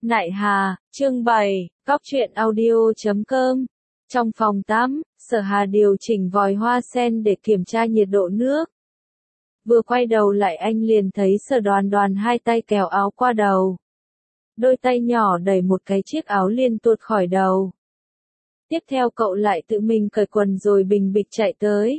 Nại Hà, chương 7, Cóc truyện audio.com. Trong phòng tắm, Sở Hà điều chỉnh vòi hoa sen để kiểm tra nhiệt độ nước. Vừa quay đầu lại anh liền thấy Sở Đoàn Đoàn hai tay kéo áo qua đầu. Đôi tay nhỏ đẩy một cái chiếc áo liền tuột khỏi đầu. Tiếp theo cậu lại tự mình cởi quần rồi bình bịch chạy tới.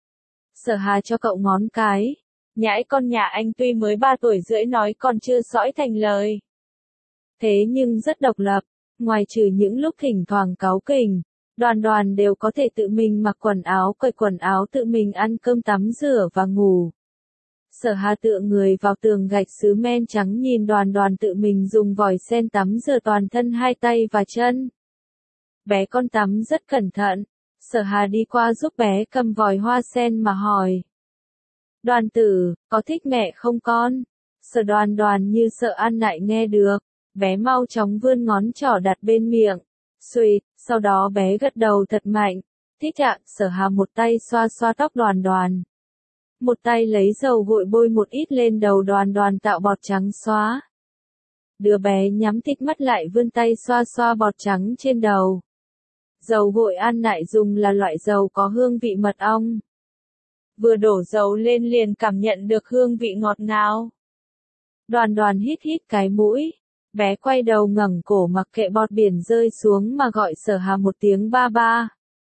Sở Hà cho cậu ngón cái. Nhãi con nhà anh tuy mới 3 tuổi rưỡi nói còn chưa sõi thành lời. Thế nhưng rất độc lập, ngoài trừ những lúc thỉnh thoảng cáu kỉnh, Đoàn Đoàn đều có thể tự mình mặc quần áo, cởi quần áo, tự mình ăn cơm, tắm rửa và ngủ. Sở Hà tựa người vào tường gạch sứ men trắng nhìn Đoàn Đoàn tự mình dùng vòi sen tắm rửa toàn thân hai tay và chân. Bé con tắm rất cẩn thận, Sở Hà đi qua giúp bé cầm vòi hoa sen mà hỏi. Đoàn tử, có thích mẹ không con? Sở Đoàn Đoàn như sợ An Nại nghe được, bé mau chóng vươn ngón trỏ đặt bên miệng. Xuỵt, sau đó bé gật đầu thật mạnh. Thích ạ, Sở Hà một tay xoa xoa tóc Đoàn Đoàn. Một tay lấy dầu gội bôi một ít lên đầu Đoàn Đoàn tạo bọt trắng xóa. Đứa bé nhắm tít mắt lại vươn tay xoa xoa bọt trắng trên đầu. Dầu gội An Nại dùng là loại dầu có hương vị mật ong. Vừa đổ dầu lên liền cảm nhận được hương vị ngọt ngào. Đoàn Đoàn hít hít cái mũi. Bé quay đầu ngẩng cổ mặc kệ bọt biển rơi xuống mà gọi Sở Hà một tiếng ba ba.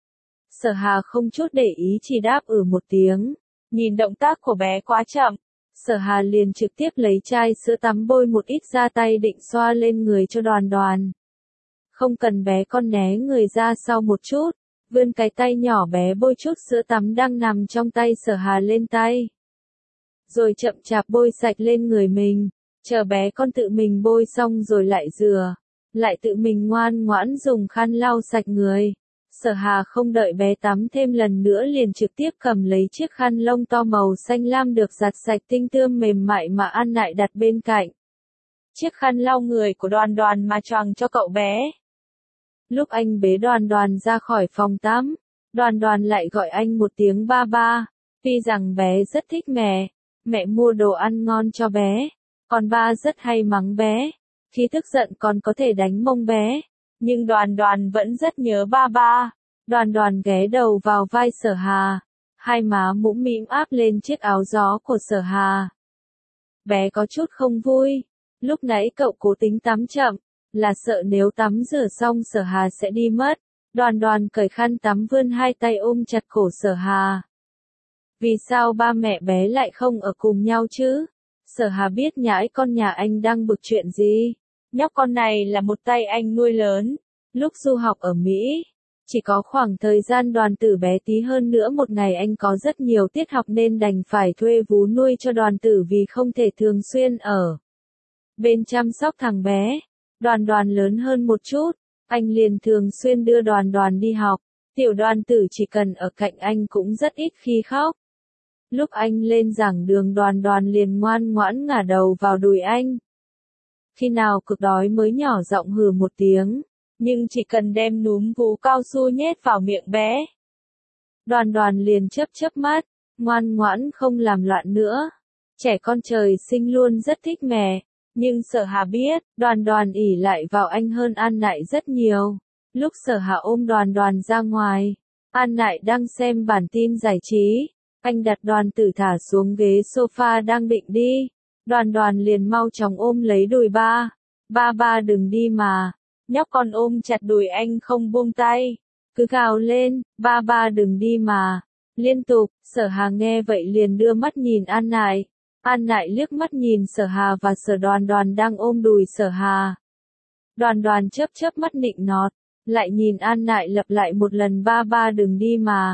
Sở Hà không chút để ý chỉ đáp một tiếng. Nhìn động tác của bé quá chậm, Sở Hà liền trực tiếp lấy chai sữa tắm bôi một ít ra tay định xoa lên người cho Đoàn Đoàn. Không cần bé con né người ra sau một chút, vươn cái tay nhỏ bé bôi chút sữa tắm đang nằm trong tay Sở Hà lên tay. Rồi chậm chạp bôi sạch lên người mình, chờ bé con tự mình bôi xong rồi lại rửa, lại tự mình ngoan ngoãn dùng khăn lau sạch người. Sở Hà không đợi bé tắm thêm lần nữa liền trực tiếp cầm lấy chiếc khăn lông to màu xanh lam được giặt sạch tinh tươm mềm mại mà An Nại đặt bên cạnh. Chiếc khăn lau người của Đoàn Đoàn mà choàng cho cậu bé. Lúc anh bế Đoàn Đoàn ra khỏi phòng tắm, Đoàn Đoàn lại gọi anh một tiếng ba ba. Tuy rằng bé rất thích mẹ mua đồ ăn ngon cho bé, còn ba rất hay mắng bé. Khi tức giận còn có thể đánh mông bé. Nhưng Đoàn Đoàn vẫn rất nhớ ba ba. Đoàn Đoàn ghé đầu vào vai Sở Hà, hai má mũm mĩm áp lên chiếc áo gió của Sở Hà. Bé có chút không vui. Lúc nãy cậu cố tính tắm chậm, là sợ nếu tắm rửa xong Sở Hà sẽ đi mất. Đoàn Đoàn cởi khăn tắm vươn hai tay ôm chặt cổ Sở Hà. Vì sao ba mẹ bé lại không ở cùng nhau chứ? Sở Hà biết nhãi con nhà anh đang bực chuyện gì. Nhóc con này là một tay anh nuôi lớn. Lúc du học ở Mỹ, chỉ có khoảng thời gian Đoàn tử bé tí hơn nữa một ngày anh có rất nhiều tiết học nên đành phải thuê vú nuôi cho Đoàn tử vì không thể thường xuyên ở bên chăm sóc thằng bé. Đoàn Đoàn lớn hơn một chút, anh liền thường xuyên đưa Đoàn Đoàn đi học. Tiểu Đoàn tử chỉ cần ở cạnh anh cũng rất ít khi khóc. Lúc anh lên giảng đường Đoàn Đoàn liền ngoan ngoãn ngả đầu vào đùi anh. Khi nào cực đói mới nhỏ giọng hừ một tiếng, nhưng chỉ cần đem núm vú cao su nhét vào miệng bé. Đoàn Đoàn liền chớp chớp mắt, ngoan ngoãn không làm loạn nữa. Trẻ con trời sinh luôn rất thích mẹ, nhưng Sở Hà biết, Đoàn Đoàn ỷ lại vào anh hơn An Nại rất nhiều. Lúc Sở Hà ôm Đoàn Đoàn ra ngoài, An Nại đang xem bản tin giải trí, anh đặt Đoàn tử thả xuống ghế sofa đang định đi. Đoàn Đoàn liền mau chóng ôm lấy đùi ba. Ba ba đừng đi mà. Nhóc con ôm chặt đùi anh không buông tay. Cứ gào lên, ba ba đừng đi mà. Liên tục, Sở Hà nghe vậy liền đưa mắt nhìn An Nại. An Nại liếc mắt nhìn Sở Hà và Sở Đoàn Đoàn đang ôm đùi Sở Hà. Đoàn Đoàn chớp chớp mắt nịnh nọt, lại nhìn An Nại lặp lại một lần ba ba đừng đi mà.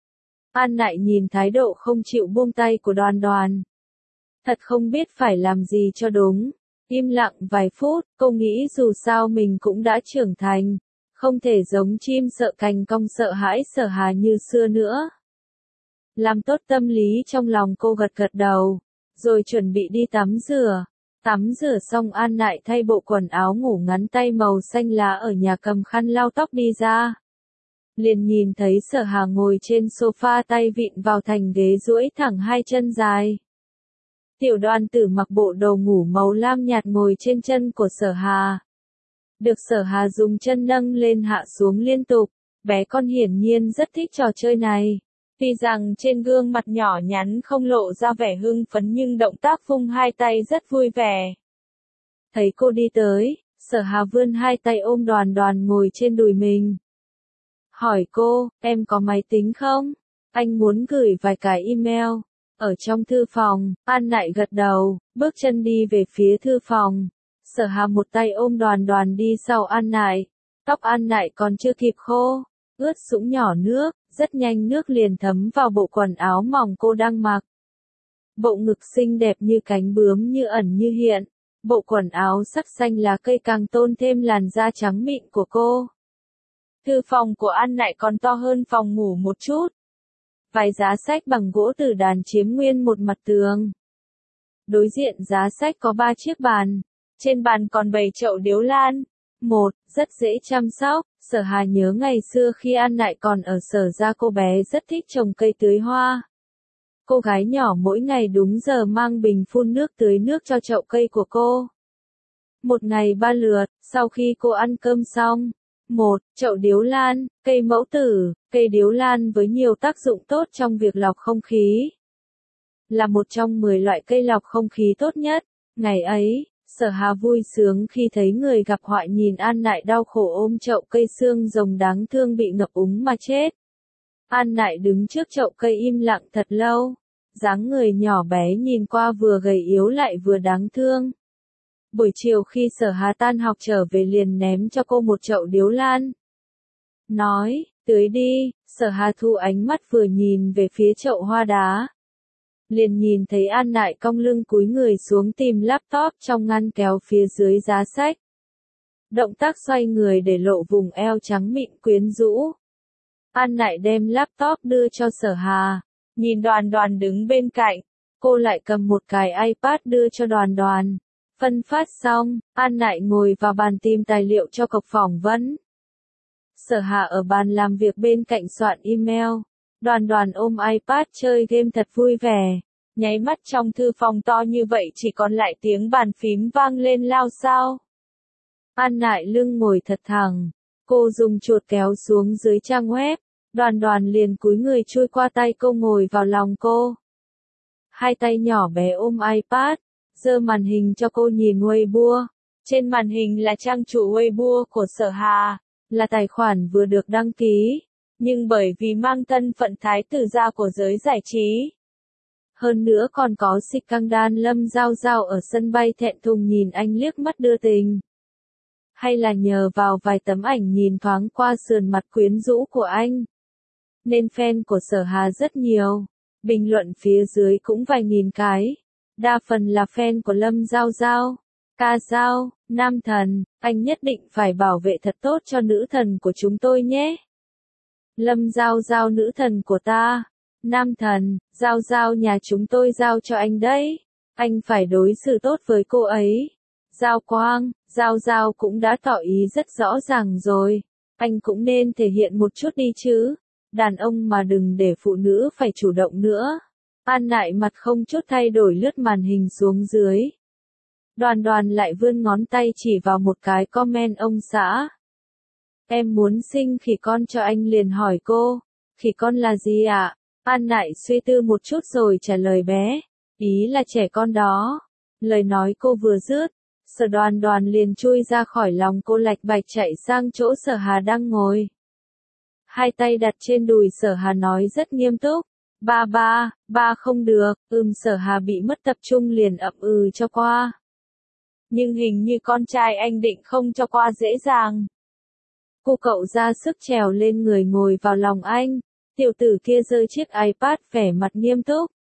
An Nại nhìn thái độ không chịu buông tay của Đoàn Đoàn. Thật không biết phải làm gì cho đúng. Im lặng vài phút, cô nghĩ dù sao mình cũng đã trưởng thành. Không thể giống chim sợ cành cong sợ hãi Sở Hà như xưa nữa. Làm tốt tâm lý trong lòng cô gật gật đầu. Rồi chuẩn bị đi tắm rửa. Tắm rửa xong An Nại thay bộ quần áo ngủ ngắn tay màu xanh lá ở nhà cầm khăn lau tóc đi ra. Liền nhìn thấy Sở Hà ngồi trên sofa tay vịn vào thành ghế duỗi thẳng hai chân dài. Tiểu Đoàn tử mặc bộ đồ ngủ màu lam nhạt ngồi trên chân của Sở Hà. Được Sở Hà dùng chân nâng lên hạ xuống liên tục, bé con hiển nhiên rất thích trò chơi này. Tuy rằng trên gương mặt nhỏ nhắn không lộ ra vẻ hưng phấn nhưng động tác vung hai tay rất vui vẻ. Thấy cô đi tới, Sở Hà vươn hai tay ôm Đoàn Đoàn ngồi trên đùi mình. Hỏi cô, em có máy tính không? Anh muốn gửi vài cái email. Ở trong thư phòng, An Nại gật đầu, bước chân đi về phía thư phòng. Sở Hà một tay ôm Đoàn Đoàn đi sau An Nại. Tóc An Nại còn chưa kịp khô, ướt sũng nhỏ nước, rất nhanh nước liền thấm vào bộ quần áo mỏng cô đang mặc. Bộ ngực xinh đẹp như cánh bướm như ẩn như hiện. Bộ quần áo sắc xanh lá cây càng tôn thêm làn da trắng mịn của cô. Thư phòng của An Nại còn to hơn phòng ngủ một chút. Vài giá sách bằng gỗ tử đàn chiếm nguyên một mặt tường. Đối diện giá sách có 3 chiếc bàn. Trên bàn còn bày chậu điếu lan. Một, rất dễ chăm sóc. Sở Hà nhớ ngày xưa khi An Nại còn ở Sở gia cô bé rất thích trồng cây tưới hoa. Cô gái nhỏ mỗi ngày đúng giờ mang bình phun nước tưới nước cho chậu cây của cô. Một ngày 3 lượt, sau khi cô ăn cơm xong. Một, chậu điếu lan, cây mẫu tử, cây điếu lan với nhiều tác dụng tốt trong việc lọc không khí. Là một trong 10 loại cây lọc không khí tốt nhất. Ngày ấy, Sở Hà vui sướng khi thấy người gặp họa nhìn An Nại đau khổ ôm chậu cây xương rồng đáng thương bị ngập úng mà chết. An Nại đứng trước chậu cây im lặng thật lâu. Dáng người nhỏ bé nhìn qua vừa gầy yếu lại vừa đáng thương. Buổi chiều khi Sở Hà tan học trở về liền ném cho cô một chậu điếu lan. Nói, tưới đi. Sở Hà thu ánh mắt vừa nhìn về phía chậu hoa đá. Liền nhìn thấy An Nại cong lưng cúi người xuống tìm laptop trong ngăn kéo phía dưới giá sách. Động tác xoay người để lộ vùng eo trắng mịn quyến rũ. An Nại đem laptop đưa cho Sở Hà. Nhìn Đoàn Đoàn đứng bên cạnh, cô lại cầm một cái iPad đưa cho Đoàn Đoàn. Phân phát xong, An Nại ngồi vào bàn tìm tài liệu cho cuộc phỏng vấn. Sở Hà ở bàn làm việc bên cạnh soạn email. Đoàn Đoàn ôm iPad chơi game thật vui vẻ. Nháy mắt trong thư phòng to như vậy chỉ còn lại tiếng bàn phím vang lên lao xao. An Nại lưng ngồi thật thẳng. Cô dùng chuột kéo xuống dưới trang web. Đoàn Đoàn liền cúi người chui qua tay cô ngồi vào lòng cô. Hai tay nhỏ bé ôm iPad, giơ màn hình cho cô nhìn Weibo. Trên màn hình là trang chủ Weibo của Sở Hà, là tài khoản vừa được đăng ký, nhưng bởi vì mang thân phận thái tử gia của giới giải trí. Hơn nữa còn có scandal Lâm Giao Giao ở sân bay thẹn thùng nhìn anh liếc mắt đưa tình. Hay là nhờ vào vài tấm ảnh nhìn thoáng qua sườn mặt quyến rũ của anh. Nên fan của Sở Hà rất nhiều. Bình luận phía dưới cũng vài nghìn cái. Đa phần là fan của Lâm Giao Giao. Ca Giao, nam thần, anh nhất định phải bảo vệ thật tốt cho nữ thần của chúng tôi nhé. Lâm Giao Giao nữ thần của ta. Nam thần, Giao Giao nhà chúng tôi giao cho anh đấy. Anh phải đối xử tốt với cô ấy. Giao Quang, Giao Giao cũng đã tỏ ý rất rõ ràng rồi. Anh cũng nên thể hiện một chút đi chứ. Đàn ông mà đừng để phụ nữ phải chủ động nữa. An Nại mặt không chút thay đổi lướt màn hình xuống dưới. Đoàn Đoàn lại vươn ngón tay chỉ vào một cái comment ông xã. Em muốn sinh khỉ con cho anh liền hỏi cô. Khỉ con là gì ạ? An Nại suy tư một chút rồi trả lời bé. Ý là trẻ con đó. Lời nói cô vừa dứt. Sở Đoàn Đoàn liền chui ra khỏi lòng cô lạch bạch chạy sang chỗ Sở Hà đang ngồi. Hai tay đặt trên đùi Sở Hà nói rất nghiêm túc. Ba không được. Sở Hà bị mất tập trung liền ậm cho qua. Nhưng hình như con trai anh định không cho qua dễ dàng. Cô cậu ra sức trèo lên người ngồi vào lòng anh. Tiểu tử kia giơ chiếc iPad vẻ mặt nghiêm túc.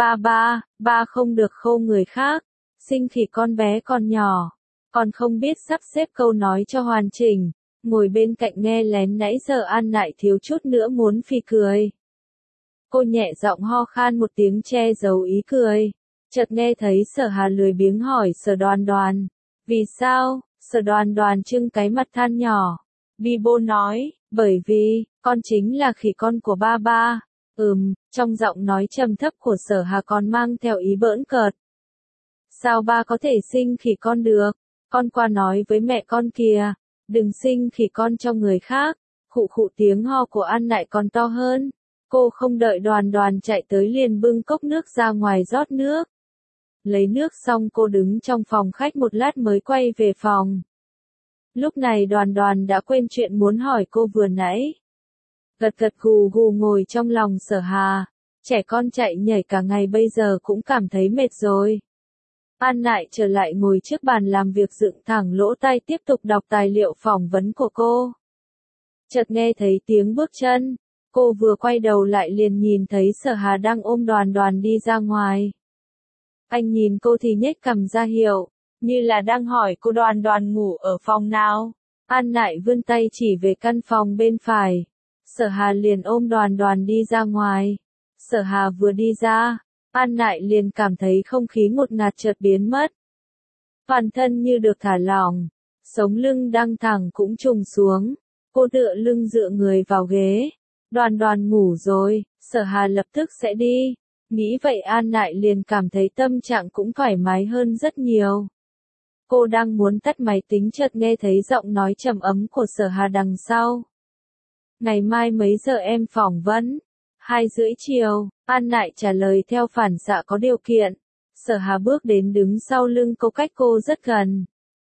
Ba không được khô người khác. Sinh khỉ con bé còn nhỏ. Còn không biết sắp xếp câu nói cho hoàn chỉnh. Ngồi bên cạnh nghe lén nãy giờ An Nại thiếu chút nữa muốn phì cười. Cô nhẹ giọng ho khan một tiếng che giấu ý cười. Chợt nghe thấy Sở Hà lười biếng hỏi Sở Đoàn Đoàn. Vì sao? Sở Đoàn Đoàn trưng cái mặt than nhỏ. Bibo nói, bởi vì, con chính là khỉ con của ba. Trong giọng nói trầm thấp của Sở Hà còn mang theo ý bỡn cợt. Sao ba có thể sinh khỉ con được? Con qua nói với mẹ con kìa. Đừng sinh khỉ con cho người khác. Khụ khụ, tiếng ho của An Nại còn to hơn. Cô không đợi Đoàn Đoàn chạy tới liền bưng cốc nước ra ngoài rót nước. Lấy nước xong cô đứng trong phòng khách một lát mới quay về phòng. Lúc này Đoàn Đoàn đã quên chuyện muốn hỏi cô vừa nãy. Gật gật gù gù ngồi trong lòng Sở Hà. Trẻ con chạy nhảy cả ngày bây giờ cũng cảm thấy mệt rồi. An Nại trở lại ngồi trước bàn làm việc dựng thẳng lỗ tai tiếp tục đọc tài liệu phỏng vấn của cô. Chợt nghe thấy tiếng bước chân. Cô vừa quay đầu lại liền nhìn thấy Sở Hà đang ôm Đoàn Đoàn đi ra ngoài. Anh nhìn cô thì nhếch cằm ra hiệu, như là đang hỏi cô Đoàn Đoàn ngủ ở phòng nào. An Nại vươn tay chỉ về căn phòng bên phải. Sở Hà liền ôm Đoàn Đoàn đi ra ngoài. Sở Hà vừa đi ra, An Nại liền cảm thấy không khí ngột ngạt chợt biến mất. Toàn thân như được thả lỏng, sống lưng đang thẳng cũng trùng xuống. Cô tựa lưng dựa người vào ghế. Đoàn Đoàn ngủ rồi, Sở Hà lập tức sẽ đi. Nghĩ vậy An Nại liền cảm thấy tâm trạng cũng thoải mái hơn rất nhiều. Cô đang muốn tắt máy tính chợt nghe thấy giọng nói trầm ấm của Sở Hà đằng sau. Ngày mai mấy giờ em phỏng vấn? 2:30 chiều, An Nại trả lời theo phản xạ có điều kiện. Sở Hà bước đến đứng sau lưng cô cách cô rất gần.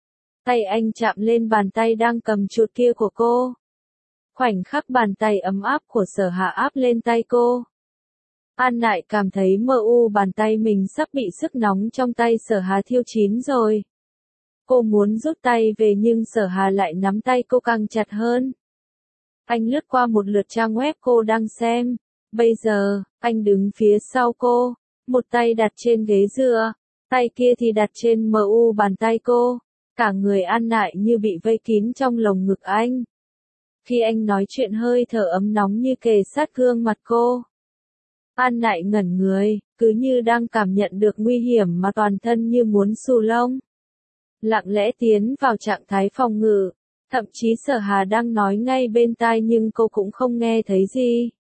Tay anh chạm lên bàn tay đang cầm chuột kia của cô. Khoảnh khắc bàn tay ấm áp của Sở Hà áp lên tay cô. An Nại cảm thấy bàn tay mình sắp bị sức nóng trong tay Sở Hà thiêu chín rồi. Cô muốn rút tay về nhưng Sở Hà lại nắm tay cô càng chặt hơn. Anh lướt qua một lượt trang web cô đang xem. Bây giờ, anh đứng phía sau cô, một tay đặt trên ghế dựa, tay kia thì đặt trên bàn tay cô. Cả người An Nại như bị vây kín trong lồng ngực anh. Khi anh nói chuyện hơi thở ấm nóng như kề sát gương mặt cô. An Nại ngẩn người, cứ như đang cảm nhận được nguy hiểm mà toàn thân như muốn xù lông. Lặng lẽ tiến vào trạng thái phòng ngự, thậm chí Sở Hà đang nói ngay bên tai nhưng cô cũng không nghe thấy gì.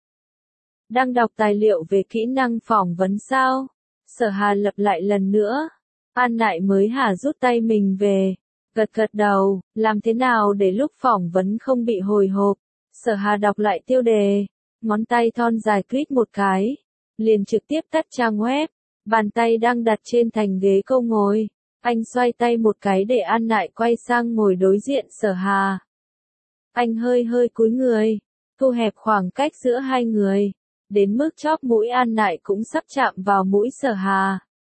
Đang đọc tài liệu về kỹ năng phỏng vấn sao? Sở Hà lặp lại lần nữa. An Nại mới rút tay mình về. Gật gật đầu, làm thế nào để lúc phỏng vấn không bị hồi hộp? Sở Hà đọc lại tiêu đề. Ngón tay thon dài click một cái. Liền trực tiếp tắt trang web. Bàn tay đang đặt trên thành ghế cô ngồi. Anh xoay tay một cái để An Nại quay sang ngồi đối diện Sở Hà. Anh hơi cúi người. Thu hẹp khoảng cách giữa hai người. Đến mức chóp mũi An Nại cũng sắp chạm vào mũi Sở Hà.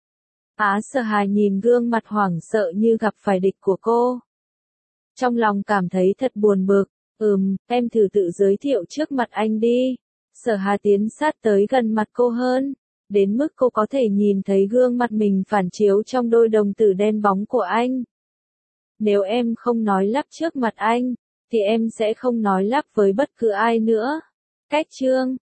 Sở Hà nhìn gương mặt hoảng sợ như gặp phải địch của cô. Trong lòng cảm thấy thật buồn bực. Em thử tự giới thiệu trước mặt anh đi. Sở Hà tiến sát tới gần mặt cô hơn. Đến mức cô có thể nhìn thấy gương mặt mình phản chiếu trong đôi đồng tử đen bóng của anh. Nếu em không nói lắp trước mặt anh, thì em sẽ không nói lắp với bất cứ ai nữa. Cách chương